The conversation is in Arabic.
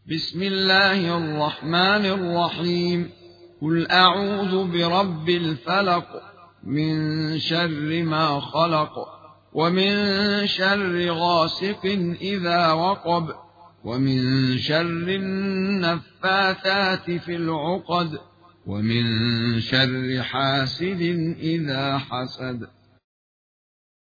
بسم الله الرحمن الرحيم. قل أعوذ برب الفلق من شر ما خلق، ومن شر غاسق إذا وقب، ومن شر النفاثات في العقد، ومن شر حاسد إذا حسد.